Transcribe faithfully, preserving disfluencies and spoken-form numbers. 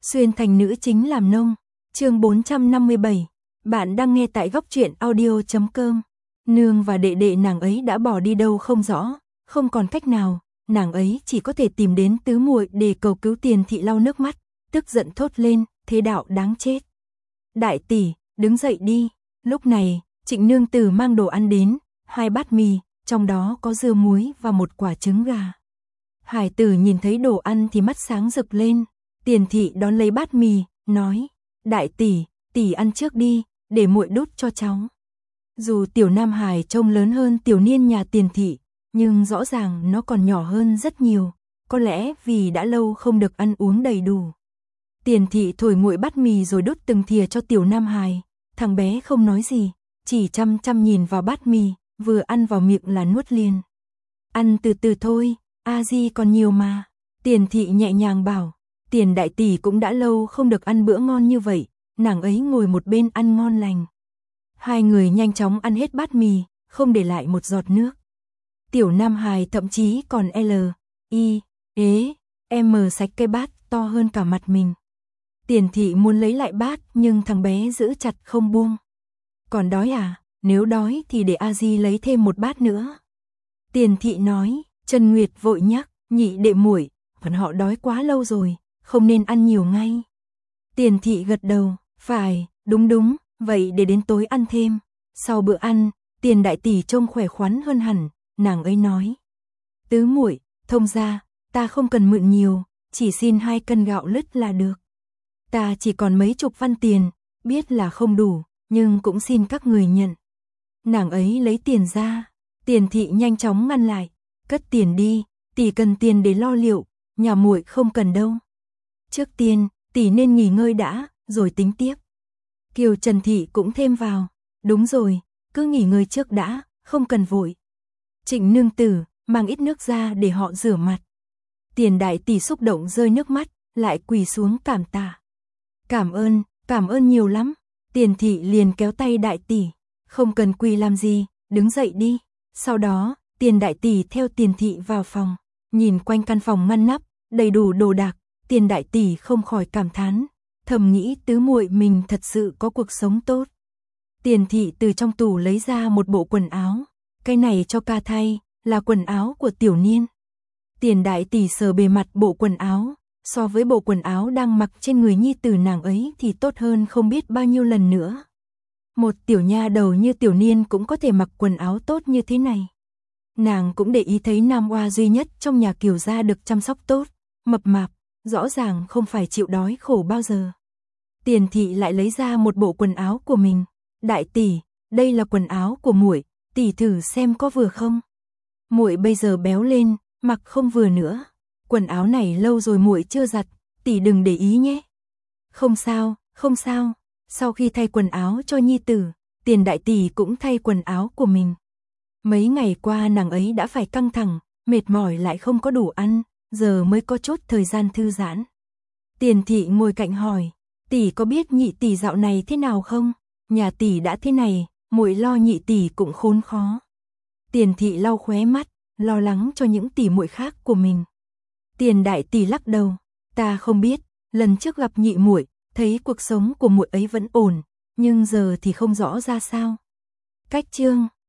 Xuyên thành nữ chính làm nông. Chương bốn trăm năm mươi bảy. Bạn đang nghe tại góc truyện audio chấm com. Nương và đệ đệ nàng ấy đã bỏ đi đâu không rõ, không còn cách nào, nàng ấy chỉ có thể tìm đến tứ muội để cầu cứu. Tiền thị lau nước mắt, tức giận thốt lên, thế đạo đáng chết. Đại tỷ, đứng dậy đi. Lúc này, Trịnh nương tử mang đồ ăn đến, hai bát mì, trong đó có dưa muối và một quả trứng gà. Hải tử nhìn thấy đồ ăn thì mắt sáng rực lên. Tiền thị đón lấy bát mì, nói, đại tỷ, tỷ ăn trước đi, để muội đút cho cháu. Dù tiểu Nam Hải trông lớn hơn tiểu niên nhà Tiền thị, nhưng rõ ràng nó còn nhỏ hơn rất nhiều, có lẽ vì đã lâu không được ăn uống đầy đủ. Tiền thị thổi nguội bát mì rồi đút từng thìa cho tiểu Nam Hải, thằng bé không nói gì, chỉ chăm chăm nhìn vào bát mì, vừa ăn vào miệng là nuốt liền. Ăn từ từ thôi, a di còn nhiều mà. Tiền thị nhẹ nhàng bảo. Tiền đại tỷ cũng đã lâu không được ăn bữa ngon như vậy, nàng ấy ngồi một bên ăn ngon lành. Hai người nhanh chóng ăn hết bát mì, không để lại một giọt nước. Tiểu Nam Hải thậm chí còn L, I, ế, M xách cái bát to hơn cả mặt mình. Tiền thị muốn lấy lại bát nhưng thằng bé giữ chặt không buông. Còn đói à? Nếu đói thì để a di lấy thêm một bát nữa. Tiền thị nói. Trần Nguyệt vội nhắc, nhị đệ muội, bọn họ đói quá lâu rồi, không nên ăn nhiều ngay. Tiền thị gật đầu, phải, đúng đúng, vậy để đến tối ăn thêm. Sau bữa ăn, Tiền đại tỷ trông khỏe khoắn hơn hẳn, nàng ấy nói. Tứ muội, thông ra, ta không cần mượn nhiều, chỉ xin hai cân gạo lứt là được. Ta chỉ còn mấy chục văn tiền, biết là không đủ, nhưng cũng xin các người nhận. Nàng ấy lấy tiền ra, Tiền thị nhanh chóng ngăn lại. Cất tiền đi, tỷ cần tiền để lo liệu, nhà muội không cần đâu. Trước tiên, tỷ nên nghỉ ngơi đã, rồi tính tiếp. Kiều Trần thị cũng thêm vào, đúng rồi, cứ nghỉ ngơi trước đã, không cần vội. Trịnh nương tử, mang ít nước ra để họ rửa mặt. Tiền đại tỷ xúc động rơi nước mắt, lại quỳ xuống cảm tạ. Cảm ơn, cảm ơn nhiều lắm. Tiền thị liền kéo tay đại tỷ, không cần quỳ làm gì, đứng dậy đi. Sau đó, Tiền đại tỷ theo Tiền thị vào phòng, nhìn quanh căn phòng ngăn nắp, đầy đủ đồ đạc, Tiền đại tỷ không khỏi cảm thán, thầm nghĩ tứ muội mình thật sự có cuộc sống tốt. Tiền thị từ trong tủ lấy ra một bộ quần áo, cái này cho ca thay, là quần áo của tiểu niên. Tiền đại tỷ sờ bề mặt bộ quần áo, so với bộ quần áo đang mặc trên người nhi tử nàng ấy thì tốt hơn không biết bao nhiêu lần nữa. Một tiểu nha đầu như tiểu niên cũng có thể mặc quần áo tốt như thế này. Nàng cũng để ý thấy nam oa duy nhất trong nhà Kiều gia được chăm sóc tốt, mập mạp, rõ ràng không phải chịu đói khổ bao giờ. Tiền thị lại lấy ra một bộ quần áo của mình. Đại tỷ, đây là quần áo của muội, tỷ thử xem có vừa không. Muội bây giờ béo lên, mặc không vừa nữa. Quần áo này lâu rồi muội chưa giặt, tỷ đừng để ý nhé. Không sao, không sao. Sau khi thay quần áo cho nhi tử, Tiền đại tỷ cũng thay quần áo của mình. Mấy ngày qua nàng ấy đã phải căng thẳng, mệt mỏi lại không có đủ ăn, giờ mới có chút thời gian thư giãn. Tiền thị ngồi cạnh hỏi, tỷ có biết nhị tỷ dạo này thế nào không? Nhà tỷ đã thế này, muội lo nhị tỷ cũng khốn khó. Tiền thị lau khóe mắt, lo lắng cho những tỷ muội khác của mình. Tiền đại tỷ lắc đầu, ta không biết, lần trước gặp nhị muội, thấy cuộc sống của muội ấy vẫn ổn, nhưng giờ thì không rõ ra sao. Cách chương